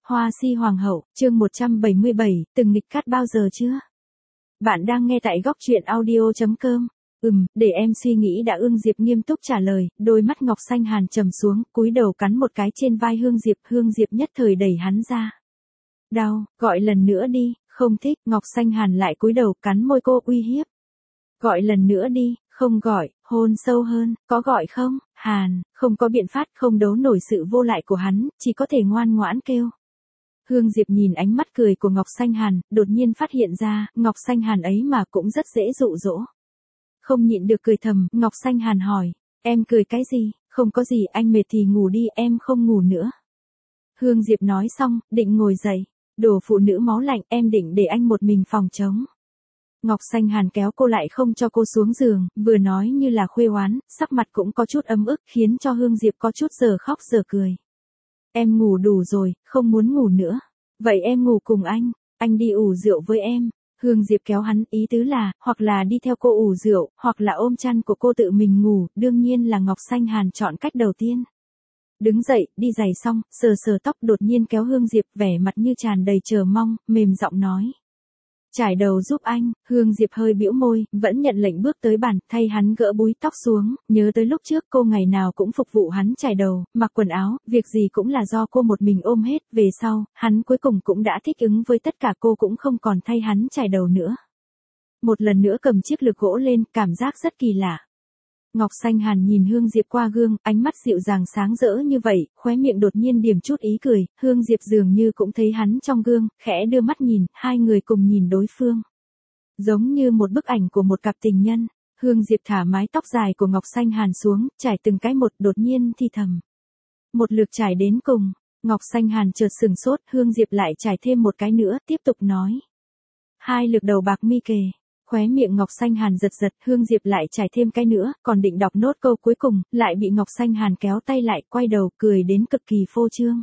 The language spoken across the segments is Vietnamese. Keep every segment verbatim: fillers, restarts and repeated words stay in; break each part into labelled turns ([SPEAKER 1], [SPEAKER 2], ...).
[SPEAKER 1] Hoa si hoàng hậu, chương một trăm bảy mươi bảy, từng nghịch cát bao giờ chưa? Bạn đang nghe tại góc truyện audio chấm com. Ừm, để em suy nghĩ đã. Hương Diệp nghiêm túc trả lời, đôi mắt Ngọc Xanh Hàn trầm xuống, cúi đầu cắn một cái trên vai Hương Diệp. Hương Diệp nhất thời đẩy hắn ra. Đau, gọi lần nữa đi. Không thích. Ngọc Xanh Hàn lại cúi đầu cắn môi cô uy hiếp. Gọi lần nữa đi. Không gọi. Hôn sâu hơn. Có gọi không? Hàn, không có biện pháp, không đấu nổi sự vô lại của hắn, chỉ có thể ngoan ngoãn kêu. Hương Diệp nhìn ánh mắt cười của Ngọc Xanh Hàn, đột nhiên phát hiện ra, Ngọc Xanh Hàn ấy mà cũng rất dễ dụ dỗ. Không nhịn được cười thầm, Ngọc Xanh Hàn hỏi, em cười cái gì? Không có gì, anh mệt thì ngủ đi, em không ngủ nữa. Hương Diệp nói xong, định ngồi dậy. Đồ phụ nữ máu lạnh, em định để anh một mình phòng trống. Ngọc Xanh Hàn kéo cô lại không cho cô xuống giường, vừa nói như là khuê oán, sắc mặt cũng có chút ấm ức, khiến cho Hương Diệp có chút giờ khóc giờ cười. Em ngủ đủ rồi, không muốn ngủ nữa. Vậy em ngủ cùng anh, anh đi ủ rượu với em. Hương Diệp kéo hắn, ý tứ là, hoặc là đi theo cô ủ rượu, hoặc là ôm chăn của cô tự mình ngủ, đương nhiên là Ngọc Xanh Hàn chọn cách đầu tiên. Đứng dậy, đi giày xong, sờ sờ tóc, đột nhiên kéo Hương Diệp, vẻ mặt như tràn đầy chờ mong, mềm giọng nói. Trải đầu giúp anh. Hương Diệp hơi bĩu môi, vẫn nhận lệnh bước tới bàn, thay hắn gỡ búi tóc xuống, nhớ tới lúc trước cô ngày nào cũng phục vụ hắn trải đầu, mặc quần áo, việc gì cũng là do cô một mình ôm hết, về sau, hắn cuối cùng cũng đã thích ứng với tất cả, cô cũng không còn thay hắn trải đầu nữa. Một lần nữa cầm chiếc lược gỗ lên, cảm giác rất kỳ lạ. Ngọc Xanh Hàn nhìn Hương Diệp qua gương, ánh mắt dịu dàng sáng rỡ như vậy, khóe miệng đột nhiên điểm chút ý cười, Hương Diệp dường như cũng thấy hắn trong gương, khẽ đưa mắt nhìn, hai người cùng nhìn đối phương. Giống như một bức ảnh của một cặp tình nhân, Hương Diệp thả mái tóc dài của Ngọc Xanh Hàn xuống, trải từng cái một, đột nhiên thì thầm. Một lượt trải đến cùng, Ngọc Xanh Hàn chợt sừng sốt, Hương Diệp lại trải thêm một cái nữa, tiếp tục nói. Hai lượt đầu bạc mi kề. Khóe miệng Ngọc Xanh Hàn giật giật, Hương Diệp lại trải thêm cái nữa, còn định đọc nốt câu cuối cùng, lại bị Ngọc Xanh Hàn kéo tay lại, quay đầu, cười đến cực kỳ phô trương.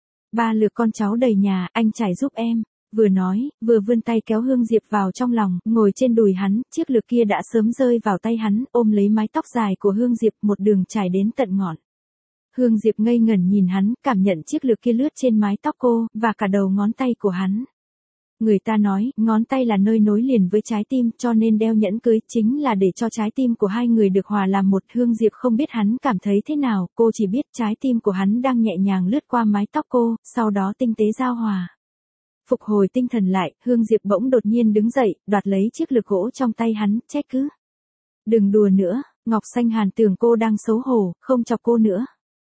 [SPEAKER 1] Ba lượt con cháu đầy nhà, anh trải giúp em. Vừa nói, vừa vươn tay kéo Hương Diệp vào trong lòng, ngồi trên đùi hắn, chiếc lược kia đã sớm rơi vào tay hắn, ôm lấy mái tóc dài của Hương Diệp, một đường trải đến tận ngọn. Hương Diệp ngây ngẩn nhìn hắn, cảm nhận chiếc lược kia lướt trên mái tóc cô, và cả đầu ngón tay của hắn. Người ta nói, ngón tay là nơi nối liền với trái tim, cho nên đeo nhẫn cưới chính là để cho trái tim của hai người được hòa làm một. Hương Diệp không biết hắn cảm thấy thế nào, cô chỉ biết trái tim của hắn đang nhẹ nhàng lướt qua mái tóc cô, sau đó tinh tế giao hòa. Phục hồi tinh thần lại, Hương Diệp bỗng đột nhiên đứng dậy, đoạt lấy chiếc lược gỗ trong tay hắn, trách cứ. Đừng đùa nữa. Ngọc Xanh Hàn tưởng cô đang xấu hổ, không chọc cô nữa.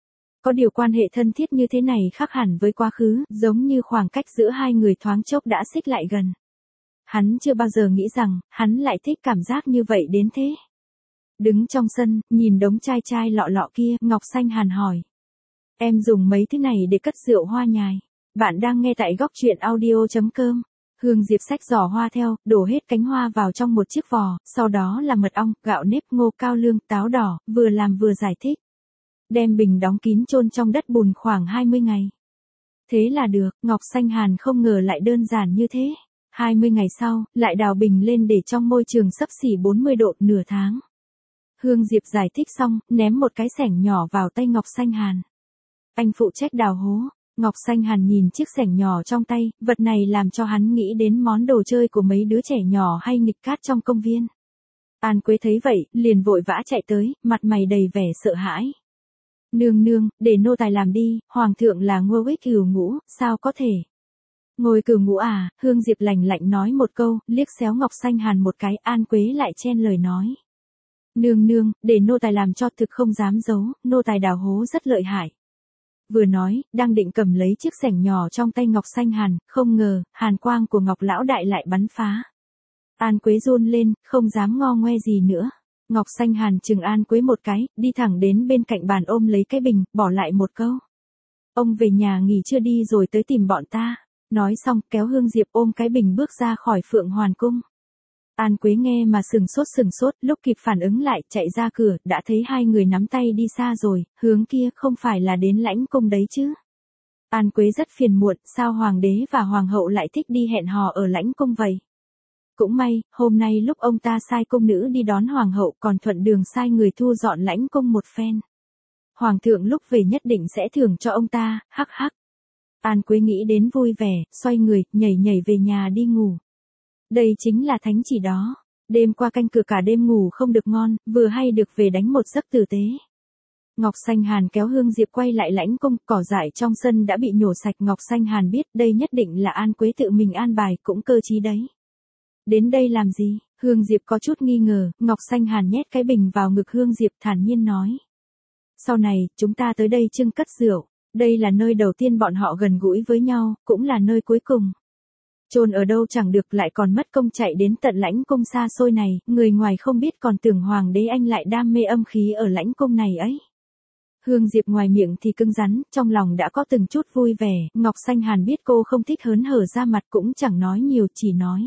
[SPEAKER 1] Có điều quan hệ thân thiết như thế này khác hẳn với quá khứ, giống như khoảng cách giữa hai người thoáng chốc đã xích lại gần. Hắn chưa bao giờ nghĩ rằng, hắn lại thích cảm giác như vậy đến thế. Đứng trong sân, nhìn đống chai chai lọ lọ kia, Ngọc Xanh Hàn hỏi. Em dùng mấy thứ này để cất rượu hoa nhài. Bạn đang nghe tại góc truyện audio chấm com. Hương Diệp xách giỏ hoa theo, đổ hết cánh hoa vào trong một chiếc vò, sau đó là mật ong, gạo nếp, ngô cao lương, táo đỏ, vừa làm vừa giải thích. Đem bình đóng kín chôn trong đất bùn khoảng hai mươi ngày. Thế là được, Ngọc Xanh Hàn không ngờ lại đơn giản như thế. hai mươi ngày sau, lại đào bình lên để trong môi trường xấp xỉ bốn mươi độ, nửa tháng. Hương Diệp giải thích xong, ném một cái xẻng nhỏ vào tay Ngọc Xanh Hàn. Anh phụ trách đào hố. Ngọc Xanh Hàn nhìn chiếc xẻng nhỏ trong tay, vật này làm cho hắn nghĩ đến món đồ chơi của mấy đứa trẻ nhỏ hay nghịch cát trong công viên. An Quế thấy vậy, liền vội vã chạy tới, mặt mày đầy vẻ sợ hãi. Nương nương, để nô tài làm đi, hoàng thượng là ngôi cửu ngũ, sao có thể? Ngôi cửu ngũ à? Hương Diệp lạnh lạnh nói một câu, liếc xéo Ngọc Xanh Hàn một cái, An Quế lại chen lời nói. Nương nương, để nô tài làm cho, thực không dám giấu, nô tài đào hố rất lợi hại. Vừa nói, đang định cầm lấy chiếc xẻng nhỏ trong tay Ngọc Xanh Hàn, không ngờ, hàn quang của Ngọc Lão Đại lại bắn phá. An Quế run lên, không dám ngo ngoe gì nữa. Ngọc Xanh Hàn chừng An Quế một cái, đi thẳng đến bên cạnh bàn ôm lấy cái bình, bỏ lại một câu. Ông về nhà nghỉ chưa đi rồi tới tìm bọn ta. Nói xong, kéo Hương Diệp ôm cái bình bước ra khỏi Phượng Hoàn Cung. An Quế nghe mà sừng sốt sừng sốt, lúc kịp phản ứng lại, chạy ra cửa, đã thấy hai người nắm tay đi xa rồi, hướng kia không phải là đến Lãnh Cung đấy chứ. An Quế rất phiền muộn, sao hoàng đế và hoàng hậu lại thích đi hẹn hò ở Lãnh Cung vậy? Cũng may, hôm nay lúc ông ta sai cung nữ đi đón hoàng hậu còn thuận đường sai người thu dọn Lãnh Cung một phen. Hoàng thượng lúc về nhất định sẽ thưởng cho ông ta, hắc hắc. An Quế nghĩ đến vui vẻ, xoay người, nhảy nhảy về nhà đi ngủ. Đây chính là thánh chỉ đó. Đêm qua canh cửa cả đêm ngủ không được ngon, vừa hay được về đánh một giấc tử tế. Ngọc Xanh Hàn kéo Hương Diệp quay lại lãnh cung, cỏ dại trong sân đã bị nhổ sạch. Ngọc Xanh Hàn biết đây nhất định là An Quế tự mình an bài, cũng cơ trí đấy. Đến đây làm gì? Hương Diệp có chút nghi ngờ, Ngọc Xanh Hàn nhét cái bình vào ngực Hương Diệp thản nhiên nói. Sau này, chúng ta tới đây trưng cất rượu, đây là nơi đầu tiên bọn họ gần gũi với nhau, cũng là nơi cuối cùng. Chôn ở đâu chẳng được lại còn mất công chạy đến tận lãnh cung xa xôi này, người ngoài không biết còn tưởng hoàng đế anh lại đam mê âm khí ở lãnh cung này ấy. Hương Diệp ngoài miệng thì cứng rắn, trong lòng đã có từng chút vui vẻ, Ngọc Xanh Hàn biết cô không thích hớn hở ra mặt cũng chẳng nói nhiều, chỉ nói.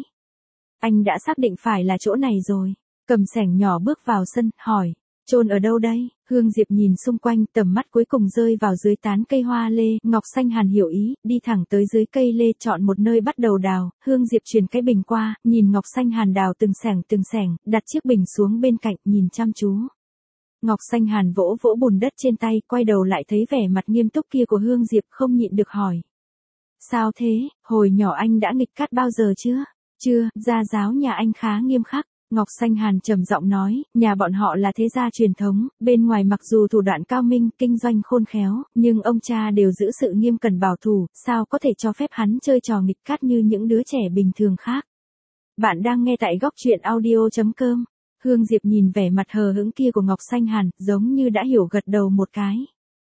[SPEAKER 1] Anh đã xác định phải là chỗ này rồi. Cầm xẻng nhỏ bước vào sân, hỏi. Chôn ở đâu đây? Hương Diệp nhìn xung quanh, tầm mắt cuối cùng rơi vào dưới tán cây hoa lê. Ngọc Xanh Hàn hiểu ý, đi thẳng tới dưới cây lê chọn một nơi bắt đầu đào. Hương Diệp truyền cái bình qua, nhìn Ngọc Xanh Hàn đào từng xẻng từng xẻng, đặt chiếc bình xuống bên cạnh, nhìn chăm chú. Ngọc Xanh Hàn vỗ vỗ bùn đất trên tay, quay đầu lại thấy vẻ mặt nghiêm túc kia của Hương Diệp, không nhịn được hỏi. Sao thế, hồi nhỏ anh đã nghịch cát bao giờ chưa? Chưa, gia giáo nhà anh khá nghiêm khắc. Ngọc Xanh Hàn trầm giọng nói, nhà bọn họ là thế gia truyền thống, bên ngoài mặc dù thủ đoạn cao minh, kinh doanh khôn khéo, nhưng ông cha đều giữ sự nghiêm cẩn bảo thủ, sao có thể cho phép hắn chơi trò nghịch cát như những đứa trẻ bình thường khác. Bạn đang nghe tại góc truyện audio chấm com. Hương Diệp nhìn vẻ mặt hờ hững kia của Ngọc Xanh Hàn, giống như đã hiểu gật đầu một cái.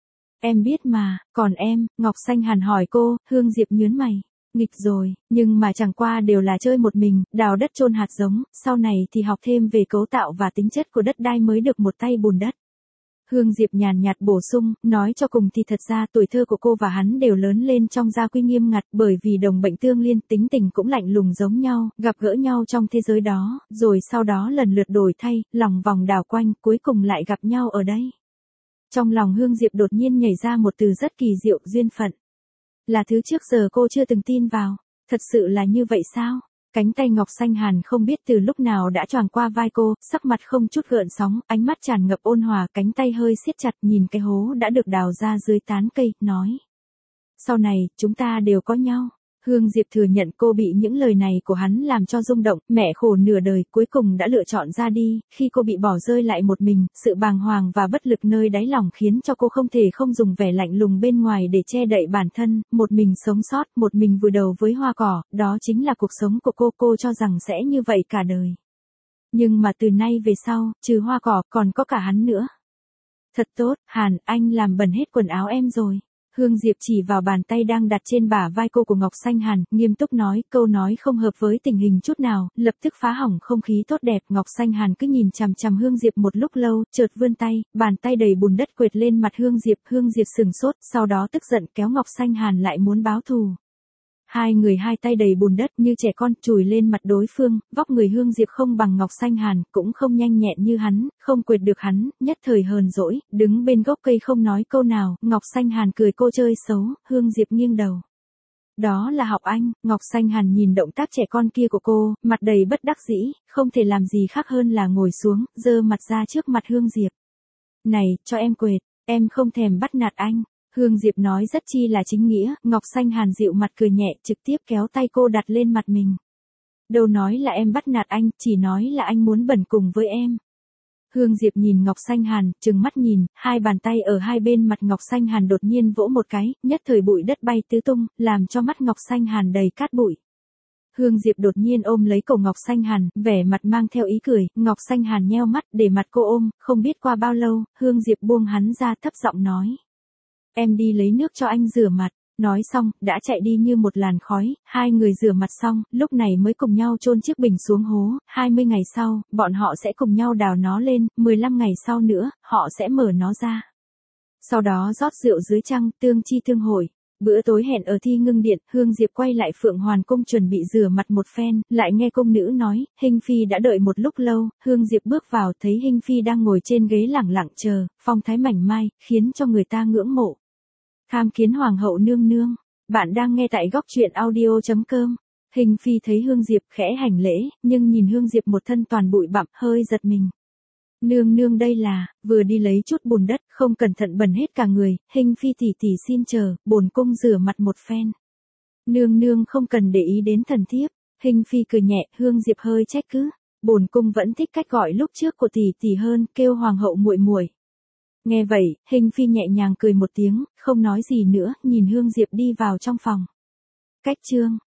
[SPEAKER 1] Em biết mà, còn em, Ngọc Xanh Hàn hỏi cô, Hương Diệp nhớn mày. Nghịch rồi, nhưng mà chẳng qua đều là chơi một mình, đào đất chôn hạt giống, sau này thì học thêm về cấu tạo và tính chất của đất đai mới được một tay bùn đất. Hương Diệp nhàn nhạt bổ sung, nói cho cùng thì thật ra tuổi thơ của cô và hắn đều lớn lên trong gia quy nghiêm ngặt, bởi vì đồng bệnh tương liên, tính tình cũng lạnh lùng giống nhau, gặp gỡ nhau trong thế giới đó, rồi sau đó lần lượt đổi thay, lòng vòng đảo quanh, cuối cùng lại gặp nhau ở đây. Trong lòng Hương Diệp đột nhiên nhảy ra một từ rất kỳ diệu, duyên phận. Là thứ trước giờ cô chưa từng tin vào, thật sự là như vậy sao? Cánh tay Ngọc Xanh Hàn không biết từ lúc nào đã choàng qua vai cô, sắc mặt không chút gợn sóng, ánh mắt tràn ngập ôn hòa, cánh tay hơi siết chặt nhìn cái hố đã được đào ra dưới tán cây, nói. Sau này, chúng ta đều có nhau. Hương Diệp thừa nhận cô bị những lời này của hắn làm cho rung động, mẹ khổ nửa đời cuối cùng đã lựa chọn ra đi, khi cô bị bỏ rơi lại một mình, sự bàng hoàng và bất lực nơi đáy lòng khiến cho cô không thể không dùng vẻ lạnh lùng bên ngoài để che đậy bản thân, một mình sống sót, một mình vùi đầu với hoa cỏ, đó chính là cuộc sống của cô, cô cho rằng sẽ như vậy cả đời. Nhưng mà từ nay về sau, trừ hoa cỏ, còn có cả hắn nữa. Thật tốt, Hàn, anh làm bẩn hết quần áo em rồi. Hương Diệp chỉ vào bàn tay đang đặt trên bả vai cô của Ngọc Xanh Hàn, nghiêm túc nói, câu nói không hợp với tình hình chút nào, lập tức phá hỏng không khí tốt đẹp. Ngọc Xanh Hàn cứ nhìn chằm chằm Hương Diệp một lúc lâu, chợt vươn tay, bàn tay đầy bùn đất quệt lên mặt Hương Diệp, Hương Diệp sừng sốt, sau đó tức giận kéo Ngọc Xanh Hàn lại muốn báo thù. Hai người hai tay đầy bùn đất như trẻ con chùi lên mặt đối phương, vóc người Hương Diệp không bằng Ngọc Xanh Hàn, cũng không nhanh nhẹn như hắn, không quệt được hắn, nhất thời hờn dỗi, đứng bên gốc cây không nói câu nào, Ngọc Xanh Hàn cười cô chơi xấu, Hương Diệp nghiêng đầu. Đó là học anh, Ngọc Xanh Hàn nhìn động tác trẻ con kia của cô, mặt đầy bất đắc dĩ, không thể làm gì khác hơn là ngồi xuống, giơ mặt ra trước mặt Hương Diệp. Này, cho em quệt, em không thèm bắt nạt anh. Hương Diệp nói rất chi là chính nghĩa, Ngọc Xanh Hàn dịu mặt cười nhẹ, trực tiếp kéo tay cô đặt lên mặt mình. Đâu nói là em bắt nạt anh, chỉ nói là anh muốn bẩn cùng với em. Hương Diệp nhìn Ngọc Xanh Hàn, trừng mắt nhìn, hai bàn tay ở hai bên mặt Ngọc Xanh Hàn đột nhiên vỗ một cái, nhất thời bụi đất bay tứ tung, làm cho mắt Ngọc Xanh Hàn đầy cát bụi. Hương Diệp đột nhiên ôm lấy cổ Ngọc Xanh Hàn, vẻ mặt mang theo ý cười, Ngọc Xanh Hàn nheo mắt để mặt cô ôm, không biết qua bao lâu, Hương Diệp buông hắn ra thấp giọng nói. Em đi lấy nước cho anh rửa mặt, nói xong, đã chạy đi như một làn khói, hai người rửa mặt xong, lúc này mới cùng nhau chôn chiếc bình xuống hố, hai mươi ngày sau, bọn họ sẽ cùng nhau đào nó lên, mười lăm ngày sau nữa, họ sẽ mở nó ra. Sau đó rót rượu dưới trăng, tương chi tương hội. Bữa tối hẹn ở Thi Ngưng Điện, Hương Diệp quay lại Phượng Hoàn Cung chuẩn bị rửa mặt một phen, lại nghe cung nữ nói, Hinh Phi đã đợi một lúc lâu, Hương Diệp bước vào thấy Hinh Phi đang ngồi trên ghế lẳng lặng chờ, phong thái mảnh mai, khiến cho người ta ngưỡng mộ. Tham kiến Hoàng hậu nương nương, bạn đang nghe tại góc truyện audio chấm com. Hinh Phi thấy Hương Diệp khẽ hành lễ, nhưng nhìn Hương Diệp một thân toàn bụi bặm, hơi giật mình. Nương nương đây là, vừa đi lấy chút bùn đất, không cẩn thận bẩn hết cả người, Hình phi tỷ tỷ xin chờ, bổn cung rửa mặt một phen. Nương nương không cần để ý đến thần thiếp, Hình phi cười nhẹ, Hương Diệp hơi trách cứ, bổn cung vẫn thích cách gọi lúc trước của tỷ tỷ hơn, kêu hoàng hậu muội muội. Nghe vậy, Hình phi nhẹ nhàng cười một tiếng, không nói gì nữa, nhìn Hương Diệp đi vào trong phòng. Cách chương